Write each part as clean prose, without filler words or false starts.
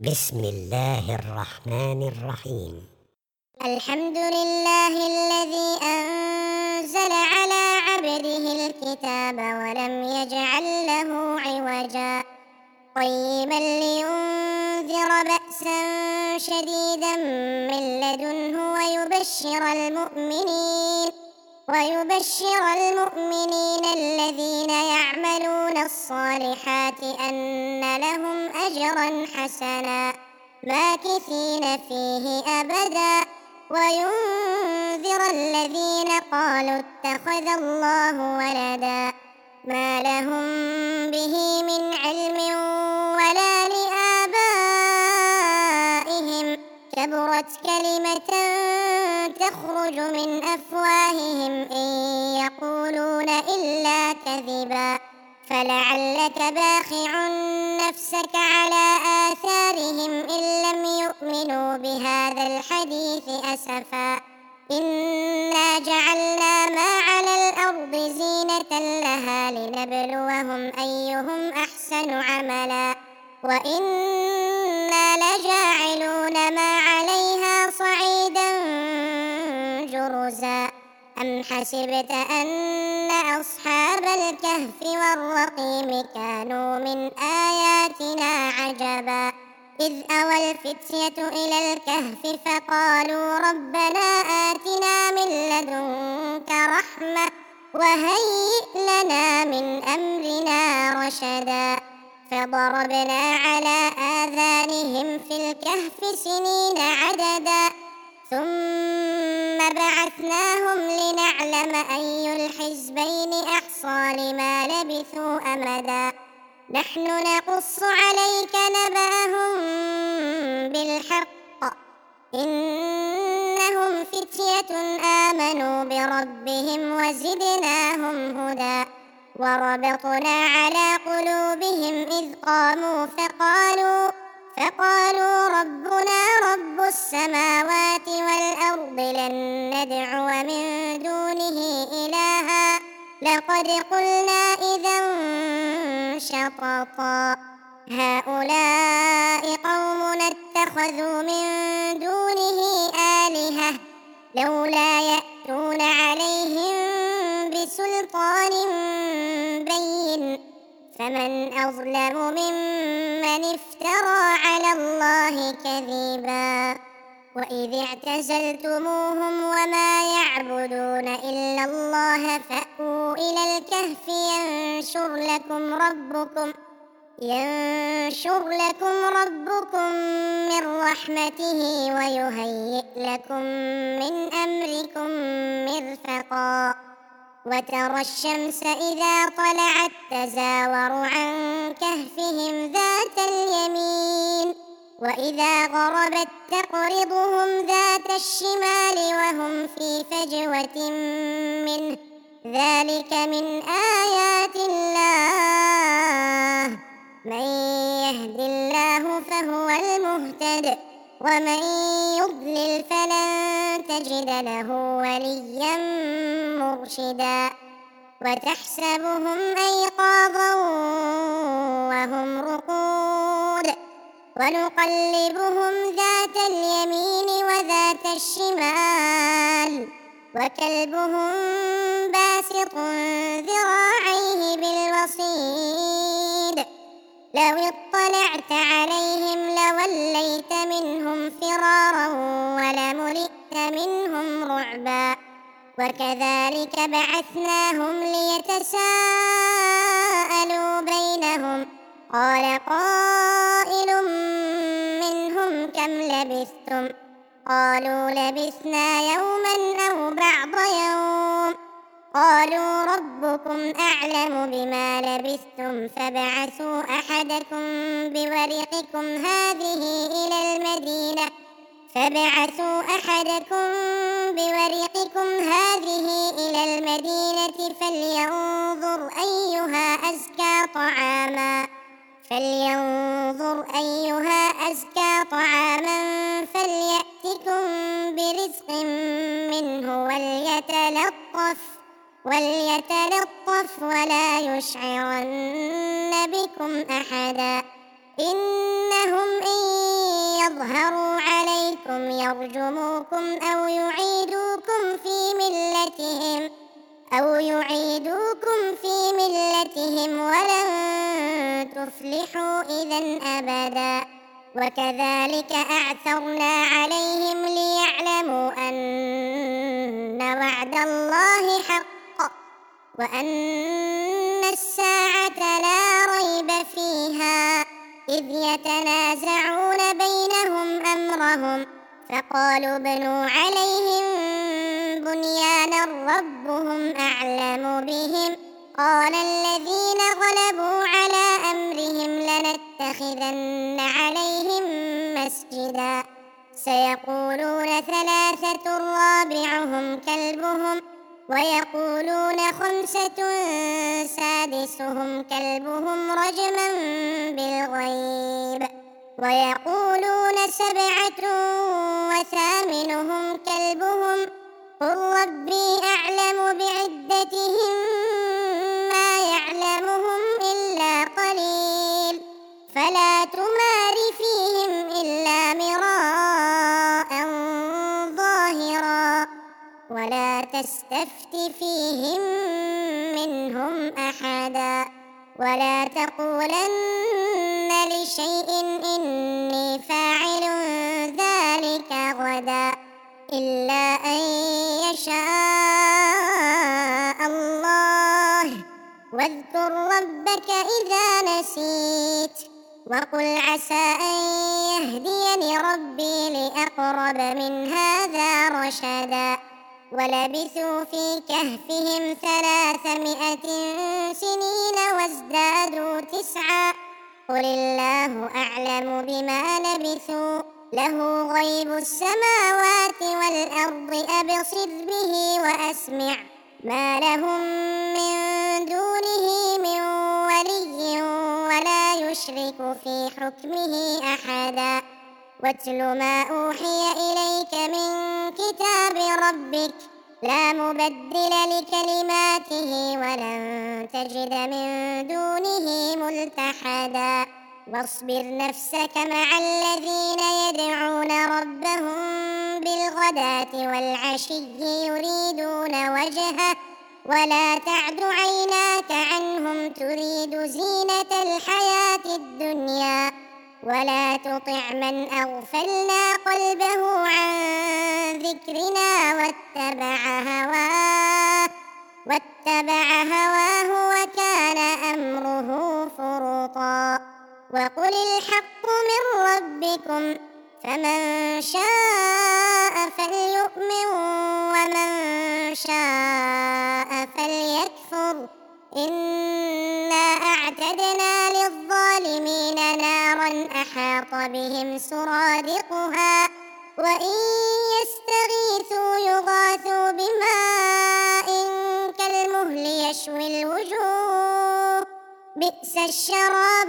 بسم الله الرحمن الرحيم. الحمد لله الذي أنزل على عبده الكتاب ولم يجعل له عوجا قيما لينذر بأسا شديدا من لدنه ويبشر المؤمنين الذين يعملون الصالحات أن لهم أجرا حسنا ماكثين فيه أبدا وينذر الذين قالوا اتخذ الله ولدا ما لهم به من علم ولا لآبائهم كبرت كلمة تخرج من أفواههم إن يقولون إلا كذبا فلعلك باخع نفسك على آثارهم إن لم يؤمنوا بهذا الحديث أسفا إنا جعلنا ما على الأرض زينة لها لنبلوهم أيهم أحسن عملا وإنا لجاعلون ما عليها صعيدا جرزا أم حسبت أن أصحاب الكهف والرقيم كانوا من آياتنا عجبا إذ أوى الفتية إلى الكهف فقالوا ربنا آتنا من لدنك رحمة وهيئ لنا من أمرنا رشدا فضربنا على آذانهم في الكهف سنين عددا ثم بعثناهم لنعلم أي الحزبين أحصى لما لبثوا أمدا نحن نقص عليك نبأهم بالحق إنهم فتية آمنوا بربهم وزدناهم هدى وربطنا على قلوبهم إذ قاموا فقالوا ربنا رب السماوات والأرض لن ندعو من دونه إلها لقد قلنا إذا شططا هؤلاء قومنا اتخذوا من دونه آلهة لولا يأتون عليهم بسلطان بين فمن أظلم ممن افترى على الله كذبا وإذ اعتزلتموهم وما يعبدون إلا الله فأووا إلى الكهف ينشر لكم ربكم من رحمته ويهيئ لكم من أمركم مرفقا وترى الشمس إذا طلعت تزاور عن كهفهم ذات اليمين وإذا غربت تقرضهم ذات الشمال وهم في فجوة منه ذلك من آيات الله من يهد الله فهو المهتد ومن يضلل فلن تجد له وليا مرشدا وتحسبهم أيقاظا وهم رقود ونقلبهم ذات اليمين وذات الشمال وكلبهم باسط ذراعيه بالوصيد لو اطلعت عليهم لوليت منهم فرارا ولملئت منهم رعبا وكذلك بعثناهم ليتساءلوا بينهم قال قائل منهم كم لبثتم قالوا لبثنا يوما أو بعض يوم قالوا ربكم أعلم بما لبثتم فابعثوا أحدكم بورقكم هذه إلى المدينة فلينظر أيها أزكى طعاما فليأتكم برزق منه وليتلطف ولا يشعرن بكم أحدا إنهم إن يظهروا عليكم يرجموكم أو يعيدوكم في ملتهم ولن تفلحوا إذا أبدا. وكذلك أعثرنا عليهم ليعلموا أن وعد الله حق وأن الساعة لا ريب فيها، إذ يتنازعون بينهم أمرهم فقالوا ابنوا عليهم بنيانا ربهم أعلم بهم. قال الذين غلبوا على أمرهم لنتخذن عليهم مسجدا. سيقولون ثلاثة رابعهم كلبهم ويقولون خمسة سادسهم كلبهم رجما بالغيب ويقولون سبعة وثامنهم كلبهم. قل ربي أعلم بعدتهم ما يعلمهم إلا قليل فلا تمار فيهم إلا مراء ظاهرا ولا تستفت فيهم منهم أحدا. ولا تقولن لشيء إني فاعل ذلك غدا إلا أن يشاء الله. واذكر ربك إذا نسيت وقل عسى أن يهديني ربي لأقرب من هذا رشدا. ولبثوا في كهفهم 300 سنين وازدادوا 9 قل الله أعلم بما لبثوا له غيب السماوات والأرض أبصر به وأسمع ما لهم من دونه من ولي ولا يشرك في حكمه أحدا. واتل ما أوحي إليك من كتاب ربك لا مبدل لكلماته ولن تجد من دونه ملتحدا. واصبر نفسك مع الذين يدعون ربهم بالغداة والعشي يريدون وجهه ولا تعد عيناك عنهم تريد زينة الحياة الدنيا ولا تطع من أغفلنا قلبه عن ذكرنا واتبع هواه وكان أمره فرطا. وقل الحق من ربكم فمن شاء فليؤمن ومن شاء فليكفر. إنا أعتدنا للظالمين نارا أحاط بهم سرادقها وإن يستغيثوا يغاثوا بماء كالمهل يشوي الوجوه بئس الشراب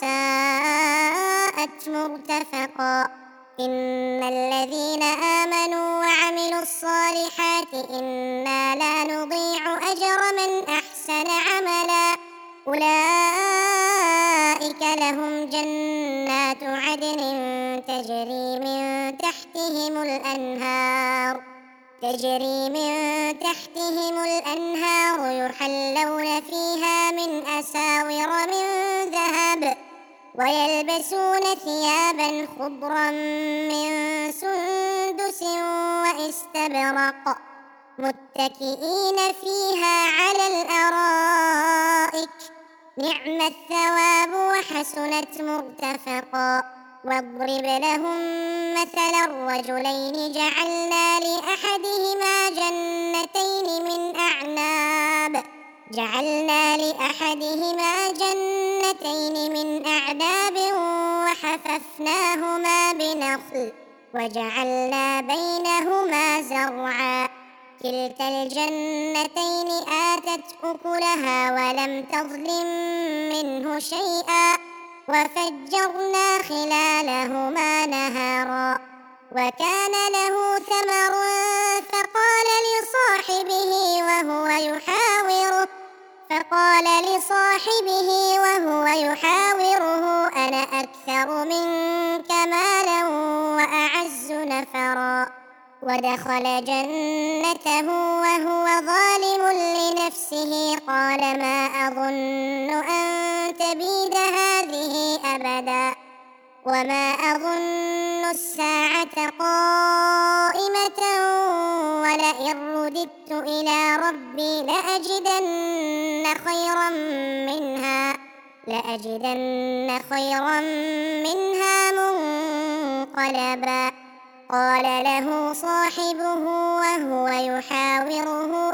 وساءت مرتفقا. إن الذين آمنوا وعملوا الصالحات إنا لا نضيع أجر من أحسن عملا. أولئك لهم جنات عدن تجري من تحتهم الأنهار يحلون فيها من أساور من ذهب ويلبسون ثيابا خضرا من سندس واستبرق متكئين فيها على الأرائك نعم الثواب وحسنت مرتفقا. واضرب لهم مثلا الرجلين جعلنا لأحدهما جنتين من أعناب وحففناهما بنخل وجعلنا بينهما زرعا. كلتا الجنتين آتت أكلها ولم تظلم منه شيئا وفجرنا خلالهما نهرا. وكان له ثمر فقال لصاحبه وهو يحاوره أنا أكثر منك مالا ودخل جنته وهو ظالم لنفسه قال ما أظن أن تبيد هذه أبدا وما أظن الساعة قائمة ولئن رددت إلى ربي لأجدن خيرا منها منقلبا قال له صاحبه وهو يحاوره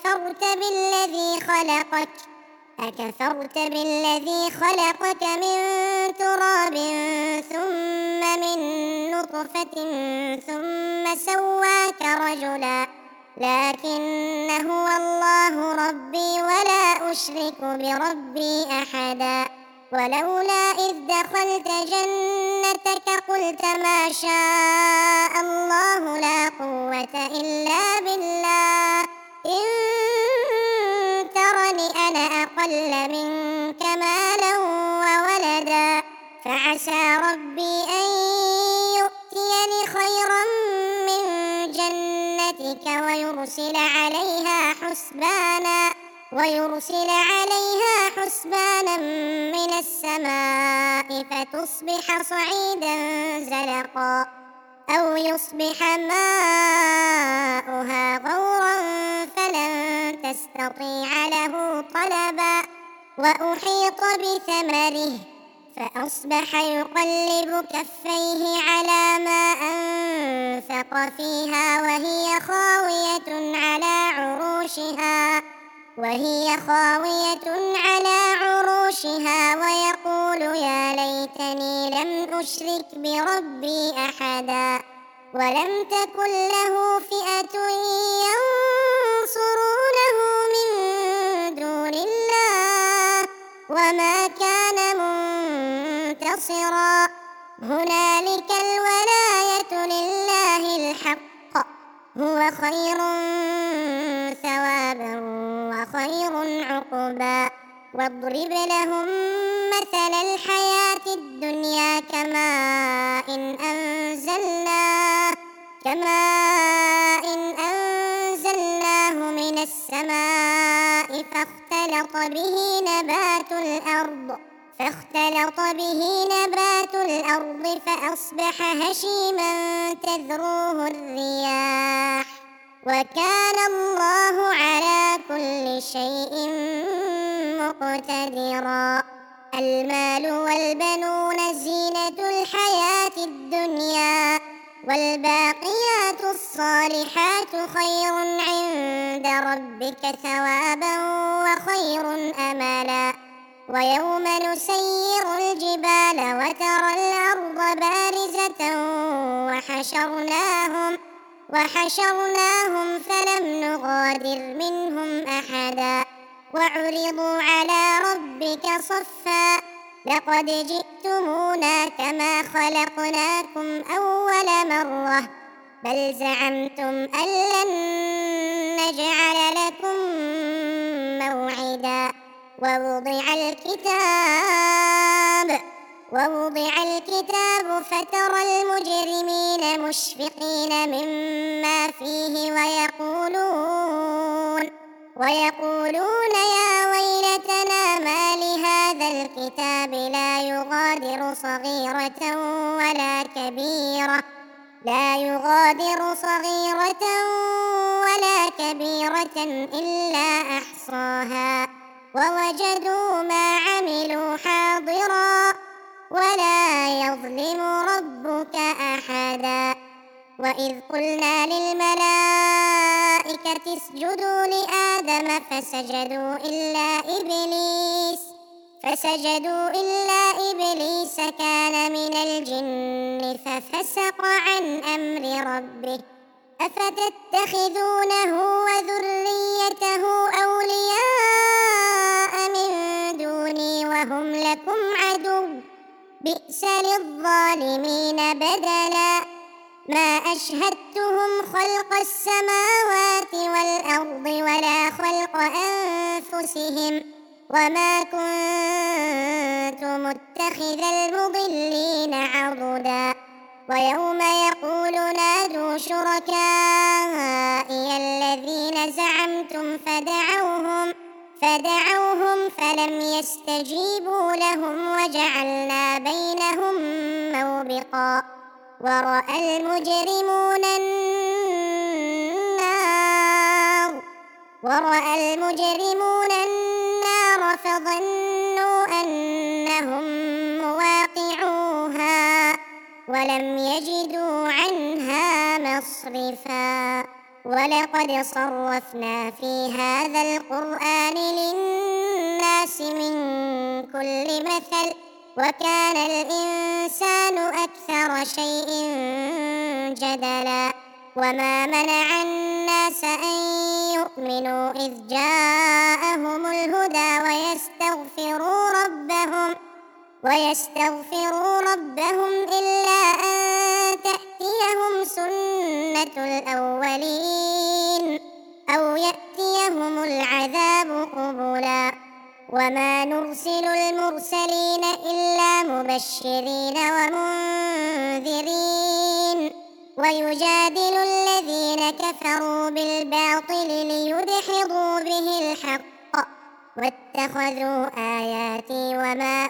أكفرت بالذي خلقك من تراب ثم من نطفة ثم سواك رجلا لكن هو الله ربي ولا أشرك بربي أحدا ولولا إذ دخلت جنتك قلت ما شاء الله لا قوة إلا بالله إن ترني أنا أقل منك مالا وولدا فعسى ربي أن يؤتيني خيرا من جنتك ويرسل عليها حسبانا من السماء فتصبح صعيدا زلقا أو يصبح ماؤها غورا فلن تستطيع له طلبا وأحيط بثمره فأصبح يقلب كفيه على ما أنفق فيها وهي خاوية على عروشها ويقول يا ليتني لم أشرك بربي أحدا ولم تكن له فئة ينصرونه من دون الله وما كان منتصرا هنالك الولاية لله الحق هو خير ثوابا وخير عقبا واضرب لهم مثل الحياة الدنيا كماء أنزلناه من السماء فاختلط به نبات الأرض فأصبح هشيما تذروه الرياح وكان الله على كل شيء مقتدرا المال والبنون زينة الحياة الدنيا والباقيات الصالحات خير عند ربك ثوابا وخير أملا ويوم نسير الجبال وترى الأرض بارزة وحشرناهم فلم نغادر منهم أحدا وعرضوا على ربك صفا لقد جئتمونا كما خلقناكم أول مرة بل زعمتم أن لن نجعل لكم موعدا ووضع الكتاب فترى المجرمين مشفقين مما فيه ويقولون يا ويلتنا ما لهذا الكتاب لا يغادر صغيرة ولا كبيرة إلا أحصاها ووجدوا ما عملوا حاضرا ولا يظلم ربك أحدا وإذ قلنا للملائكة اسجدوا لآدم فسجدوا إلا إبليس كان من الجن ففسق عن أمر ربه أفتتخذونه وذريته أولياء من دوني وهم لكم عدو بئس للظالمين بدلا ما أشهدتهم خلق السماوات والأرض ولا خلق أنفسهم وما كنت متخذ المضلين عضدا ويوم يقول نادوا شركائي الذين زعمتم فدعوهم فلم يستجيبوا لهم وجعلنا بينهم موبقا ورأى المجرمون النار فظنوا أنهم مواقعوها ولم يجدوا عنها مصرفا ولقد صرفنا في هذا القرآن للناس من كل مثل وكان الإنسان أكثر شيء جدلا وما منع الناس أن يؤمنوا إذ جاءهم الهدى ويستغفروا ربهم إلا أن تأتيهم سنة الأولين أو يأتيهم العذاب قبلا وما نرسل المرسلين إلا مبشرين ومنذرين ويجادل الذين كفروا بالباطل ليدحضوا به الحق واتخذوا آياتي وما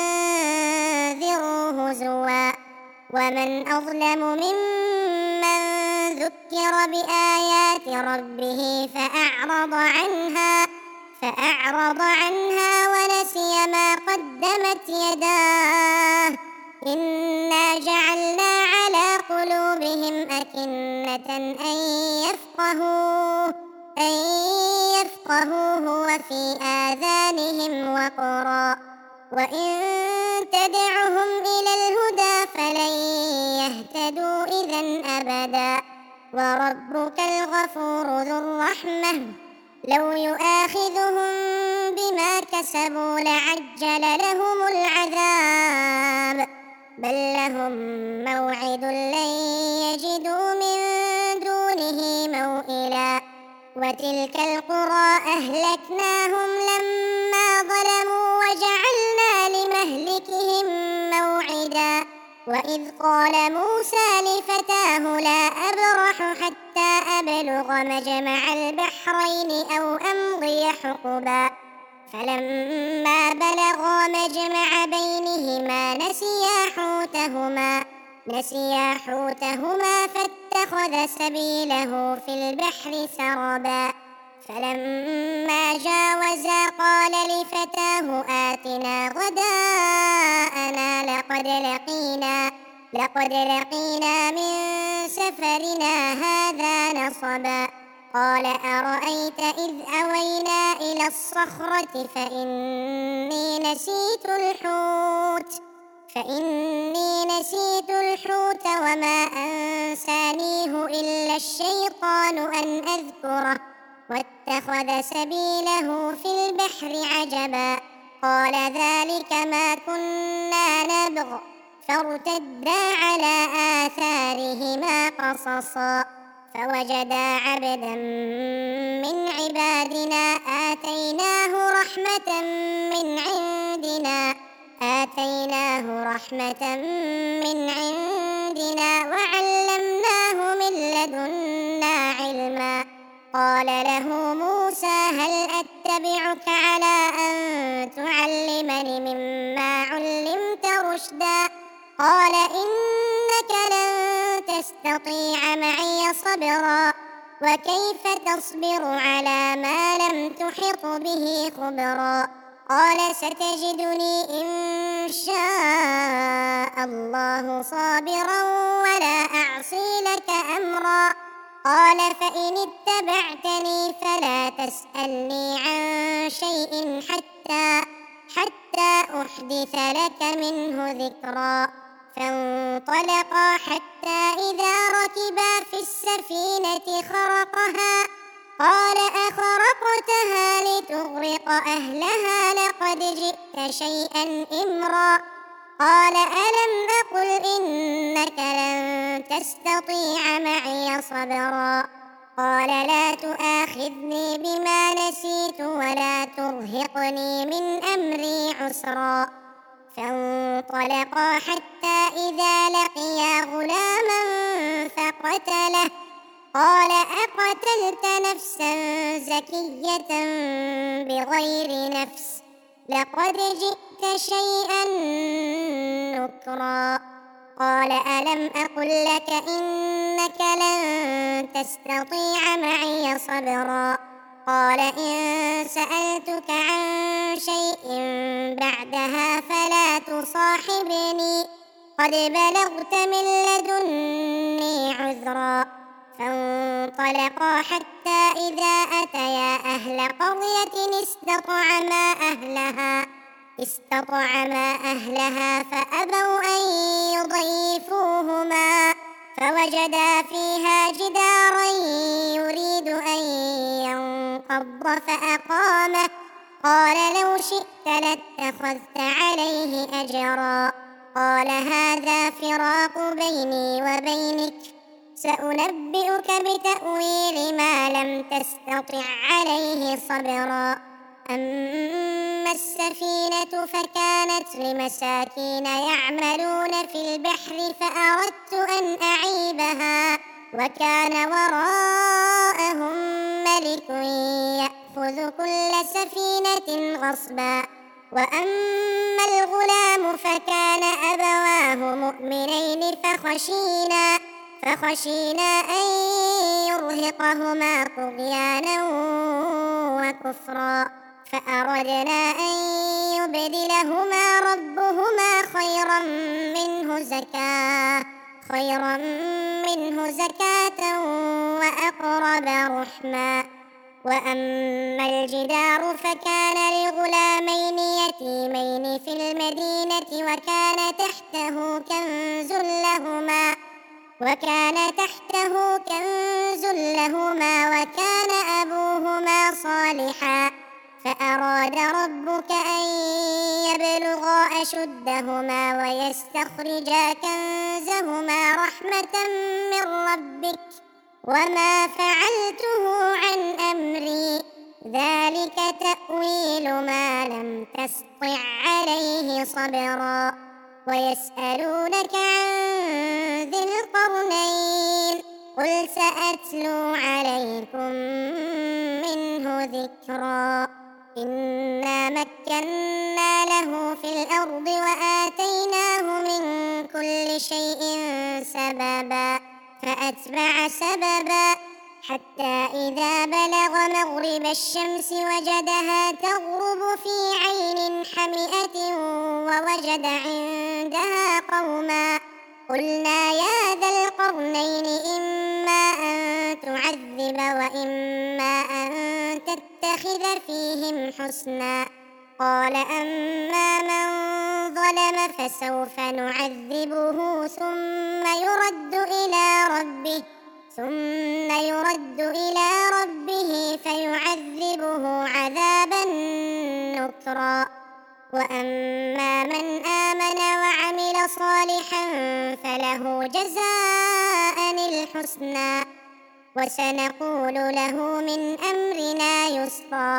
أنذروا هزوا ومن أظلم ممن ذكر بآيات ربه فأعرض عنها ونسي ما قدمت يداه إنا جعلنا على قلوبهم أكنة أن يفقهوه وفي آذانهم وقرا وإن تدعهم إلى الهدى فلن يهتدوا إذا أبدا وربك الغفور ذو الرحمة لو يؤاخذهم بما كسبوا لعجل لهم العذاب بل لهم موعد لن يجدوا من دونه موئلا وتلك القرى أهلكناهم لما ظلموا وجعلنا لمهلكهم موعدا وإذ قال موسى لفتاه لا أبرح حتى أبلغ مجمع البحرين أو أمضي حقبا فلما بلغا مجمع بينهما نسيا حوتهما فاتخذ سبيله في البحر سربا فلما جاوزا قال لفتاه آتنا غداءنا لقد لقينا من سفرنا هذا نصبا قال أرأيت إذ أوينا إلى الصخرة فإني نسيت الحوت وما أنسانيه إلا الشيطان أن أذكره واتخذ سبيله في البحر عجبا قال ذلك ما كنا نبغ فارتدا على آثارهما قصصا فوجدا عبدا من عبادنا آتيناه رحمة من عندنا وعلمناه من لدنا علما قال له موسى هل أتبعك على أن تعلمني مما علمت رشدا قال إنك لن تستطيع معي صبرا وكيف تصبر على ما لم تحط به خبرا قال ستجدني إن شاء الله صابرا ولا أعصي لك أمرا قال فإن اتبعتني فلا تسألني عن شيء حتى أحدث لك منه ذكرا فانطلقا حتى إذا ركبا في السفينة خرقها قال أخرقتها لتغرق أهلها لقد جئت شيئا إمرا قال ألم أقل إنك لن تستطيع معي صبرا قال لا تؤاخذني بما نسيت ولا ترهقني من أمري عسرا فانطلقا حتى إذا لقيا غلاما فقتله قال أقتلت نفسا زكية بغير نفس لقد جئت شيئا نكرا قال ألم أقل لك إنك لن تستطيع معي صبرا قال إن سألتك عن شيء بعدها فلا تصاحبني قد بلغت من لدني عذرا فانطلقا حتى إذا أتيا أهل قرية استطعما أهلها فأبوا أن يضيفوهما فوجدا فيها جدارا يريد أن ينقض فأقامه قال لو شئت لاتخذت عليه أجرا قال هذا فراق بيني وبينك سأنبئك بتأويل ما لم تستطع عليه صبرا أما السفينة فكانت لمساكين يعملون في البحر فأردت أن أعيبها وكان وراءهم ملك يأخذ كل سفينة غصبا وأما الغلام فكان أبواه مؤمنين فخشينا أن يرهقهما طغيانا وكفرا فأردنا أن يبدلهما ربهما خيرا منه زكاة وأقرب رحما وأما الجدار فكان لغلامين يتيمين في المدينة وكان تحته كنز لهما وكان أبوهما صالحا فأراد ربك أن يبلغا أشدهما ويستخرجا كنزهما رحمة من ربك وما فعلته عن أمري ذلك تأويل ما لم تسطع عليه صبرا ويسألونك عن ذي القرنين قل سأتلو عليكم منه ذكرا إنا مكنا له في الأرض وآتيناه من كل شيء سببا فأتبع سببا حتى إذا بلغ مغرب الشمس وجدها تغرب في عين حمئة ووجد عندها قوما قلنا يا ذا القرنين إما أن تعذب وإما أن تتخذ فيهم حسنا قال أما من ظلم فسوف نعذبه ثم يرد إلى ربه فيعذبه عذابا نكرا وأما من آمن وعمل صالحا فله جزاء الحسنى وسنقول له من أمرنا يسرا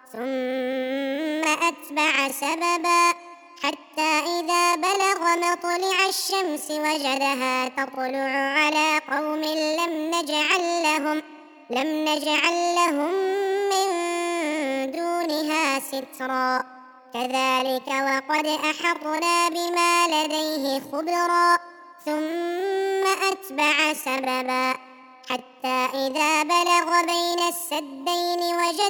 ثم أتبع سببا حتى إذا بلغ مطلع الشمس وجدها تطلع على قوم لم نجعل لهم من دونها سترا كذلك وقد أحطنا بما لديه خبرا ثم أتبع سببا حتى إذا بلغ بين السدين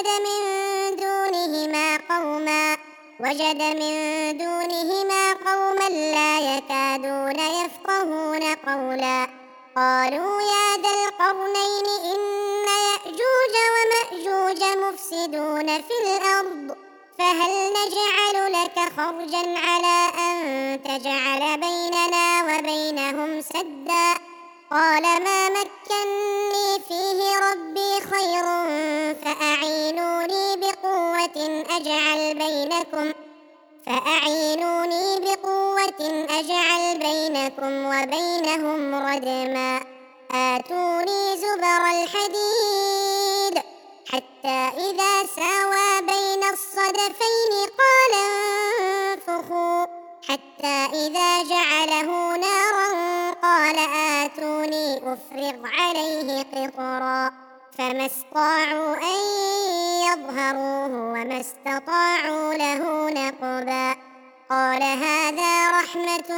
وجد من دونهما قوما لا يكادون يفقهون قولا قالوا يا ذا القرنين إن يأجوج ومأجوج مفسدون في الأرض فهل نجعل لك خرجا على أن تجعل بيننا وبينهم سدا قال ما مكني فيه ربي خير فأعينوني بقوة أجعل بينكم وبينهم ردما آتوني زبر الحديد حتى إذا ساوى بين الصدفين قال انفخوا حتى إذا جعله نارا قال آتوني أفرغ عليه قطرا فما استطاعوا أن يظهروه وما استطاعوا له نقبا قال هذا رحمة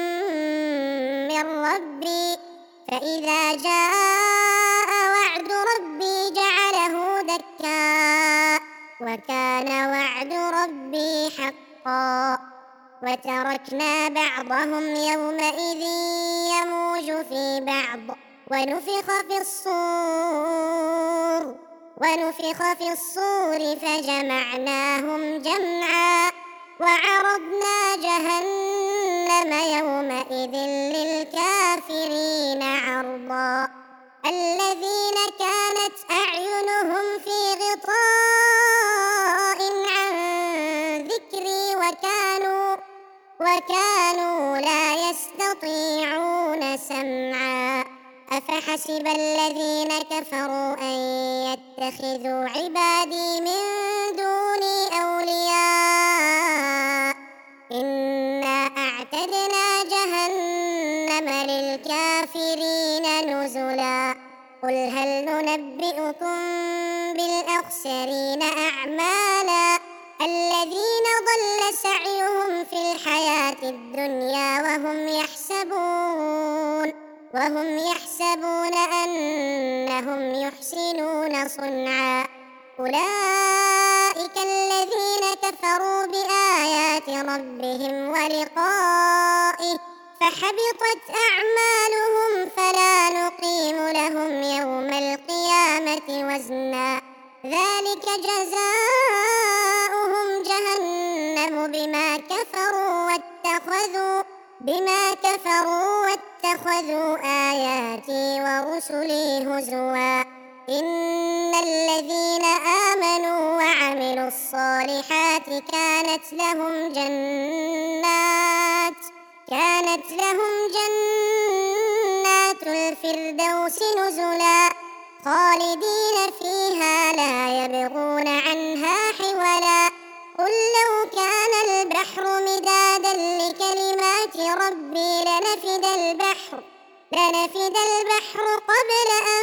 من ربي فإذا جاء وعد ربي جعله دكا وكان وعد ربي حقا وتركنا بعضهم يومئذ يموج في بعض ونفخ في الصور فجمعناهم جمعا وعرضنا جهنم يومئذ للكافرين عرضا الذين كانت أعينهم في غطاء عن ذكري وكانوا لا يستطيعون سمعا أفحسب الذين كفروا أن يتخذوا عبادي من دوني أولياء إنا أعتدنا جهنم للكافرين نزلا قل هل ننبئكم بالأخسرين أعمالا الذين ضل سعيهم في الحياة الدنيا وهم يحسبون أنهم يحسنون صنعا أولئك الذين كفروا بآيات ربهم ولقائه فحبطت أعمالهم فلا نقيم لهم يوم القيامة وزنا ذلك جزاؤهم جهنم بما كفروا واتخذوا آياتي ورسلي هزوا إن الذين آمنوا وعملوا الصالحات كانت لهم جنات الفردوس نزلا خالدين فيها لا يبغون عنها حولا قل لو كان البحر مدادا لكلمات ربي لنفد البحر قبل أن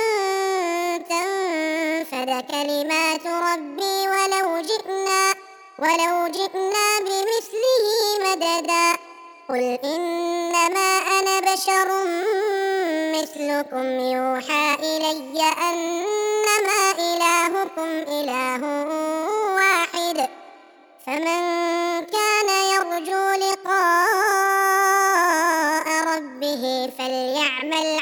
تنفد كلمات ربي ولو جئنا بمثله مددا قل إنما أنا بشر مثلكم يوحى إلي أنما إلهكم إله واحد فمن كان يرجو لقاء ربه فليعمل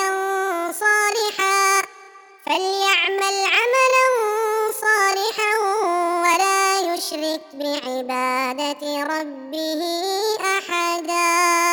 عملا صالحا ولا يشرك بعبادة ربه أحدا.